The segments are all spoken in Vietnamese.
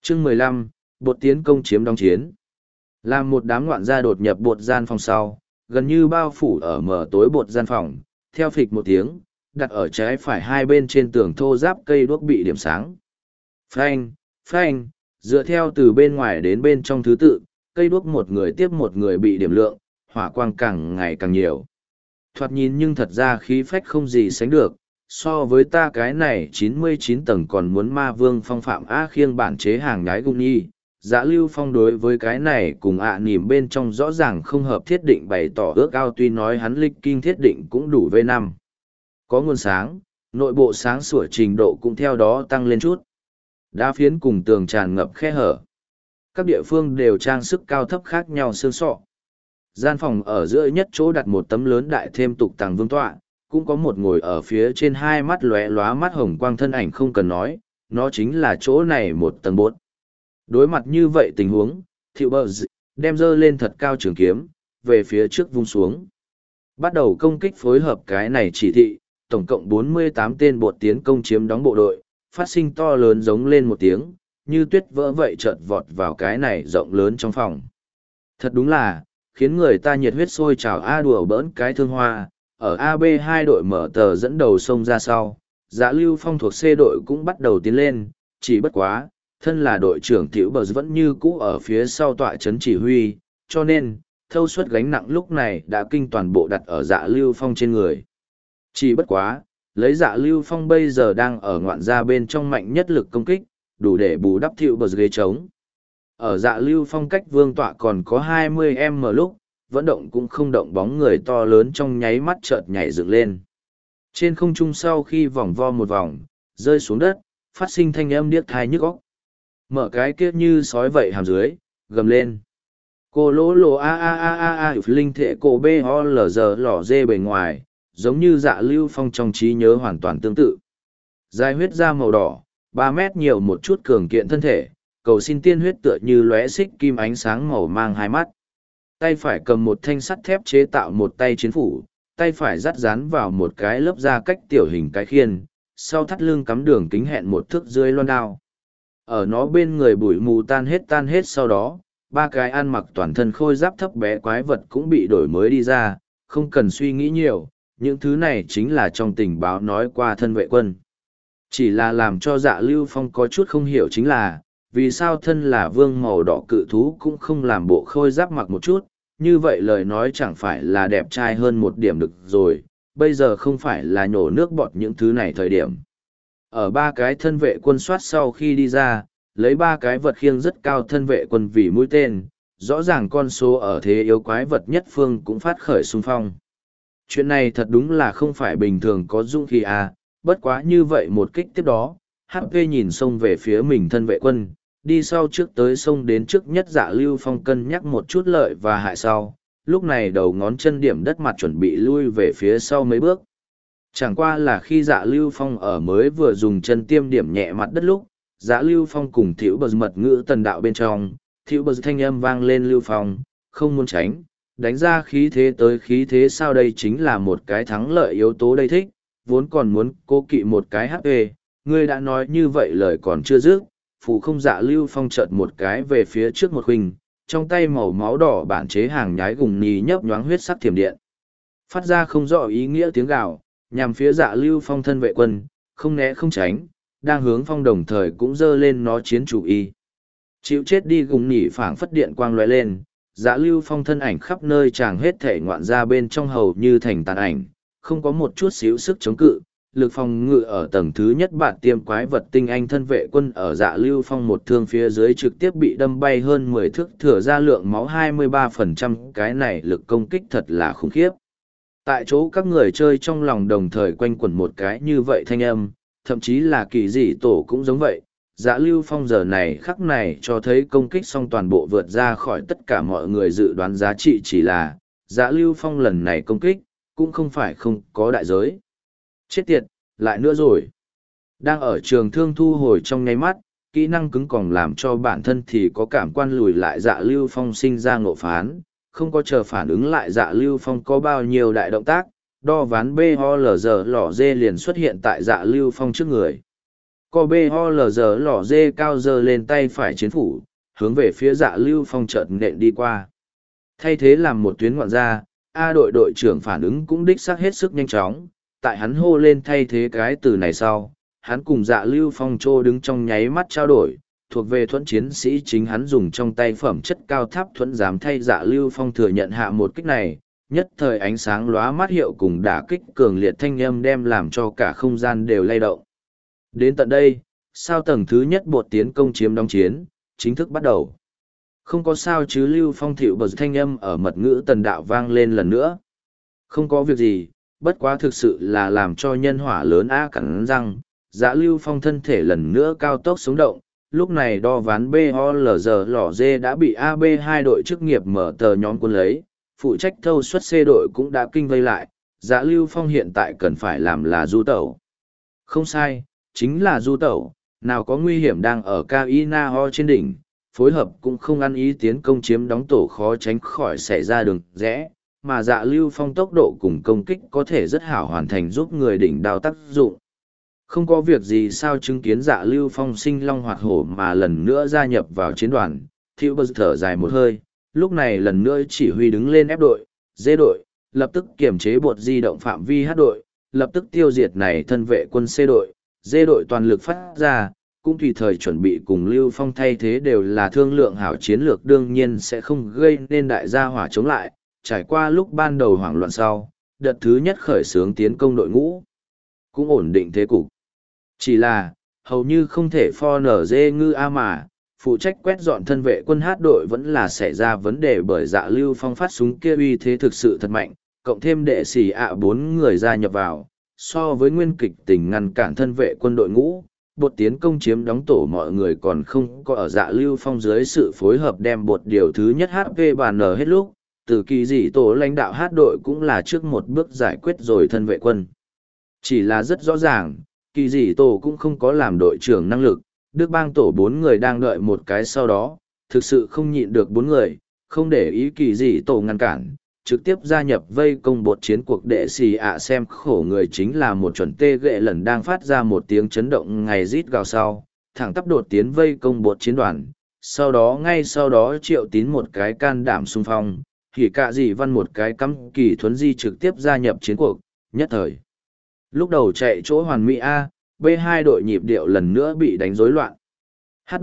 Chương 15, bột tiến công chiếm đóng chiến. Làm một đám ngoạn gia đột nhập bột gian phòng sau, gần như bao phủ ở mở tối bột gian phòng, theo phịch một tiếng, đặt ở trái phải hai bên trên tường thô giáp cây đuốc bị điểm sáng. Phanh, phanh, dựa theo từ bên ngoài đến bên trong thứ tự, cây đuốc một người tiếp một người bị điểm lượng, hỏa quang càng ngày càng nhiều. Thoạt nhìn nhưng thật ra khí phách không gì sánh được, so với ta cái này 99 tầng còn muốn ma vương phong phạm á khiêng bản chế hàng nhái gung nhi. Dạ Lưu Phong đối với cái này cùng nỉm bên trong rõ ràng không hợp thiết định bày tỏ ước ao, tuy nói hắn lịch kinh thiết định cũng đủ V5. Có nguồn sáng, nội bộ sáng sủa trình độ cũng theo đó tăng lên chút. Đá phiến cùng tường tràn ngập khe hở. Các địa phương đều trang sức cao thấp khác nhau xương sọ. Gian phòng ở giữa nhất chỗ đặt một tấm lớn đại thêm tục tàng vương tọa, cũng có một ngồi ở phía trên hai mắt lóe lóa mắt hồng quang thân ảnh, không cần nói, nó chính là chỗ này một tầng bốt. Đối mặt như vậy tình huống, Thiệu Bờ đem dơ lên thật cao trường kiếm, về phía trước vung xuống. Bắt đầu công kích phối hợp cái này chỉ thị, tổng cộng 48 tên bột tiến công chiếm đóng bộ đội, phát sinh to lớn giống lên một tiếng, như tuyết vỡ vậy chợt vọt vào cái này rộng lớn trong phòng. Thật đúng là, khiến người ta nhiệt huyết sôi trào đùa bỡn cái thương hoa, ở AB2 đội mở tờ dẫn đầu sông ra sau, Dạ Lưu Phong thuộc C đội cũng bắt đầu tiến lên, chỉ bất quá, thân là đội trưởng Tiểu Bờ vẫn như cũ ở phía sau tọa chấn chỉ huy, cho nên, thâu suất gánh nặng lúc này đã kinh toàn bộ đặt ở Dạ Lưu Phong trên người. Chỉ bất quá, lấy Dạ Lưu Phong bây giờ đang ở ngoạn gia bên trong mạnh nhất lực công kích, đủ để bù đắp Tiểu Bờ ghế trống. Ở Dạ Lưu Phong cách vương tọa còn có 20m lúc, vẫn động cũng không động bóng người to lớn trong nháy mắt chợt nhảy dựng lên. Trên không trung sau khi vòng vo một vòng, rơi xuống đất, phát sinh thanh âm điếc tai nhức óc. Mở cái kia như sói vậy hàm dưới, gầm lên. Cô lỗ lỗ linh thể cổ bê ho lờ giờ lỏ dê bề ngoài, giống như Dạ Lưu Phong trong trí nhớ hoàn toàn tương tự. Dài huyết da màu đỏ, 3 mét nhiều một chút cường kiện thân thể, cầu xin tiên huyết tựa như lóe xích kim ánh sáng màu mang hai mắt. Tay phải cầm một thanh sắt thép chế tạo một tay chiến phủ, tay phải dắt dán vào một cái lớp da cách tiểu hình cái khiên, sau thắt lưng cắm đường kính hẹn một thước dưới loan đao. Ở nó bên người bụi mù tan hết sau đó, ba cái ăn mặc toàn thân khôi giáp thấp bé quái vật cũng bị đổi mới đi ra, không cần suy nghĩ nhiều, những thứ này chính là trong tình báo nói qua thân vệ quân. Chỉ là làm cho Dạ Lưu Phong có chút không hiểu chính là, vì sao thân là vương màu đỏ cự thú cũng không làm bộ khôi giáp mặc một chút, như vậy lời nói chẳng phải là đẹp trai hơn một điểm được rồi, bây giờ không phải là nhổ nước bọt những thứ này thời điểm. Ở ba cái thân vệ quân soát sau khi đi ra, lấy ba cái vật khiêng rất cao thân vệ quân vì mũi tên, rõ ràng con số ở thế yếu quái vật nhất phương cũng phát khởi xung phong. Chuyện này thật đúng là không phải bình thường có dũng khí bất quá như vậy một kích tiếp đó, HP nhìn xông về phía mình thân vệ quân, đi sau trước tới sông đến trước nhất Dạ Lưu Phong cân nhắc một chút lợi và hại sau, lúc này đầu ngón chân điểm đất mặt chuẩn bị lui về phía sau mấy bước. Chẳng qua là khi Dạ Lưu Phong ở mới vừa dùng chân tiêm điểm nhẹ mặt đất lúc, Dạ Lưu Phong cùng Thiệu Bờ mật ngữ tần đạo bên trong, Thiệu Bờ thanh âm vang lên Lưu Phong, không muốn tránh, đánh ra khí thế tới khí thế sao đây chính là một cái thắng lợi yếu tố đây thích, vốn còn muốn cố kỵ một cái HP, ngươi đã nói như vậy lời còn chưa dứt, phụ không Dạ Lưu Phong chợt một cái về phía trước một huynh, trong tay màu máu đỏ bản chế hàng nhái gùng nhì nhấp nhoáng huyết sắc thiểm điện. Phát ra không rõ ý nghĩa tiếng gào, nhằm phía Dạ Lưu Phong thân vệ quân, không né không tránh, đang hướng phong đồng thời cũng dơ lên nó chiến chủ y. Chịu chết đi gùng nhì phảng phất điện quang lóe lên, Dạ Lưu Phong thân ảnh khắp nơi chàng hết thể ngoạn ra bên trong hầu như thành tàn ảnh, không có một chút xíu sức chống cự. Lực phòng ngự ở tầng thứ nhất bạn tiêm quái vật tinh anh thân vệ quân ở Dạ Lưu Phong một thương phía dưới trực tiếp bị đâm bay hơn 10 thước, thừa ra lượng máu 23%, cái này lực công kích thật là khủng khiếp. Tại chỗ các người chơi trong lòng đồng thời quanh quẩn một cái như vậy thanh âm, thậm chí là kỳ dị tổ cũng giống vậy. Dạ Lưu Phong giờ này khắc này cho thấy công kích xong toàn bộ vượt ra khỏi tất cả mọi người dự đoán giá trị, chỉ là Dạ Lưu Phong lần này công kích cũng không phải không có đại giới. Chết tiệt, lại nữa rồi. Đang ở trường thương thu hồi trong nháy mắt, kỹ năng cứng còng làm cho bản thân thì có cảm quan lùi lại Dạ Lưu Phong sinh ra ngộ phán, không có chờ phản ứng lại Dạ Lưu Phong có bao nhiêu đại động tác, đo ván BOLG lỏ dê liền xuất hiện tại Dạ Lưu Phong trước người. Co BOLZ lỏ dê cao giơ lên tay phải chiến phủ, hướng về phía Dạ Lưu Phong chợt nện đi qua. Thay thế làm một tuyến ngoạn gia, A đội đội trưởng phản ứng cũng đích xác hết sức nhanh chóng, tại hắn hô lên thay thế cái từ này sau, hắn cùng Dạ Lưu Phong trô đứng trong nháy mắt trao đổi, thuộc về thuẫn chiến sĩ chính hắn dùng trong tay phẩm chất cao tháp thuẫn dám thay Dạ Lưu Phong thừa nhận hạ một kích này, nhất thời ánh sáng lóa mắt hiệu cùng đả kích cường liệt thanh âm đem làm cho cả không gian đều lay động. Đến tận đây, sao tầng thứ nhất bột tiến công chiếm đóng chiến, chính thức bắt đầu. Không có sao chứ Lưu Phong thịu bật thanh âm ở mật ngữ tần đạo vang lên lần nữa. Không có việc gì, bất quá thực sự là làm cho nhân hỏa lớn cắn răng, Dạ Lưu Phong thân thể lần nữa cao tốc sống động, lúc này đo ván BOLZ lỏ dê đã bị AB2 đội chức nghiệp mở tờ nhóm quân lấy, phụ trách thâu suất C đội cũng đã kinh vây lại, Dạ Lưu Phong hiện tại cần phải làm là du tẩu. Không sai, chính là du tẩu, nào có nguy hiểm đang ở Kainaho trên đỉnh, phối hợp cũng không ăn ý tiến công chiếm đóng tổ khó tránh khỏi xảy ra đường rẽ, mà Dạ Lưu Phong tốc độ cùng công kích có thể rất hảo hoàn thành giúp người đỉnh đao tác dụng. Không có việc gì sao chứng kiến Dạ Lưu Phong sinh long hoạt hổ mà lần nữa gia nhập vào chiến đoàn, Thiệu Bờ thở dài một hơi, lúc này lần nữa chỉ huy đứng lên ép đội, dê đội, lập tức kiểm chế bột di động phạm vi hát đội, lập tức tiêu diệt này thân vệ quân C đội, dê đội toàn lực phát ra, cũng tùy thời chuẩn bị cùng Lưu Phong thay thế đều là thương lượng hảo chiến lược đương nhiên sẽ không gây nên đại gia hỏa chống lại, trải qua lúc ban đầu hoảng loạn sau, đợt thứ nhất khởi xướng tiến công đội ngũ, cũng ổn định thế cục. Chỉ là, hầu như không thể pho nở dê ngư mà, phụ trách quét dọn thân vệ quân hát đội vẫn là xảy ra vấn đề bởi Dạ Lưu Phong phát súng kia uy thế thực sự thật mạnh, cộng thêm đệ sĩ bốn người gia nhập vào, so với nguyên kịch tình ngăn cản thân vệ quân đội ngũ, bột tiến công chiếm đóng tổ mọi người còn không có ở Dạ Lưu Phong dưới sự phối hợp đem bột điều thứ nhất HP bàn nở hết lúc, từ kỳ dị tổ lãnh đạo hát đội cũng là trước một bước giải quyết rồi thân vệ quân. Chỉ là rất rõ ràng, kỳ dị tổ cũng không có làm đội trưởng năng lực, Đức bang tổ 4 người đang đợi một cái sau đó, thực sự không nhịn được 4 người, không để ý kỳ dị tổ ngăn cản, trực tiếp gia nhập vây công bột chiến cuộc đệ xì xem khổ người chính là một chuẩn tê ghệ lần đang phát ra một tiếng chấn động ngày rít gào sau, thẳng tắp đột tiến vây công bột chiến đoàn, ngay sau đó Triệu Tín một cái can đảm xung phong, thì cả dị văn một cái cắm kỳ thuấn di trực tiếp gia nhập chiến cuộc, nhất thời. Lúc đầu chạy chỗ hoàn mỹ A, B2 đội nhịp điệu lần nữa bị đánh rối loạn. Hát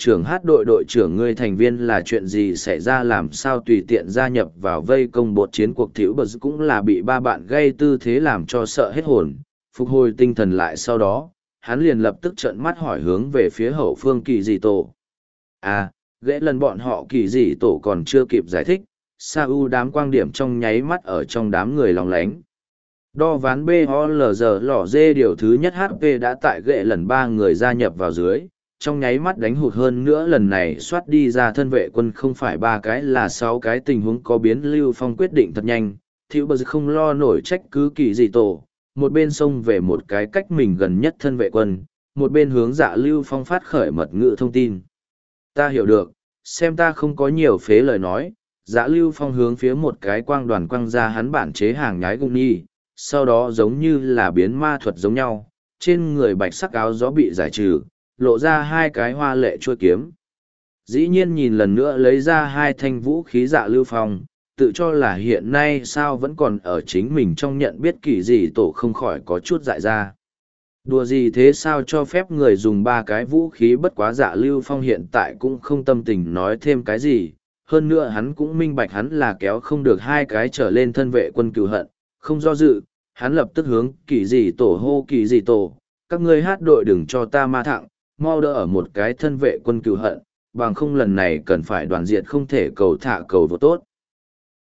đội đội trưởng ngươi thành viên là chuyện gì xảy ra làm sao tùy tiện gia nhập vào vây công bột chiến cuộc Thiệu Bờ cũng là bị ba bạn gây tư thế làm cho sợ hết hồn, phục hồi tinh thần lại sau đó, hắn liền lập tức trợn mắt hỏi hướng về phía hậu phương kỳ dị tổ. Ghế lần bọn họ kỳ dị tổ còn chưa kịp giải thích, Sa-u đám quang điểm trong nháy mắt ở trong đám người lòng lánh. Đo ván BOLZ lỏ dê điều thứ nhất HP đã tại ghệ lần 3 người gia nhập vào dưới, trong nháy mắt đánh hụt hơn nữa lần này soát đi ra thân vệ quân không phải 3 cái là 6 cái tình huống có biến Lưu Phong quyết định thật nhanh, Thiệu Bờ không lo nổi trách cứ kỳ dị tổ, một bên xông về một cái cách mình gần nhất thân vệ quân, một bên hướng Dạ Lưu Phong phát khởi mật ngữ thông tin. Ta hiểu được, xem ta không có nhiều phế lời nói, Dạ Lưu Phong hướng phía một cái quang đoàn quăng ra hắn bản chế hàng nhái gung nhi, sau đó giống như là biến ma thuật giống nhau, trên người bạch sắc áo gió bị giải trừ, lộ ra 2 cái hoa lệ chuôi kiếm. Dĩ nhiên nhìn lần nữa lấy ra 2 thanh vũ khí Dạ Lưu Phong, tự cho là hiện nay sao vẫn còn ở chính mình trong nhận biết kỳ gì tổ không khỏi có chút dại ra. Đùa gì thế sao cho phép người dùng 3 cái vũ khí bất quá Dạ Lưu Phong hiện tại cũng không tâm tình nói thêm cái gì, hơn nữa hắn cũng minh bạch hắn là kéo không được 2 cái trở lên thân vệ quân cừu hận, không do dự, hắn lập tức hướng kỳ dị tổ hô kỳ dị tổ, các ngươi hát đội đừng cho ta ma thẳng, mau đỡ ở một cái thân vệ quân cừu hận, bằng không lần này cần phải đoàn diệt không thể cầu thả cầu vô tốt.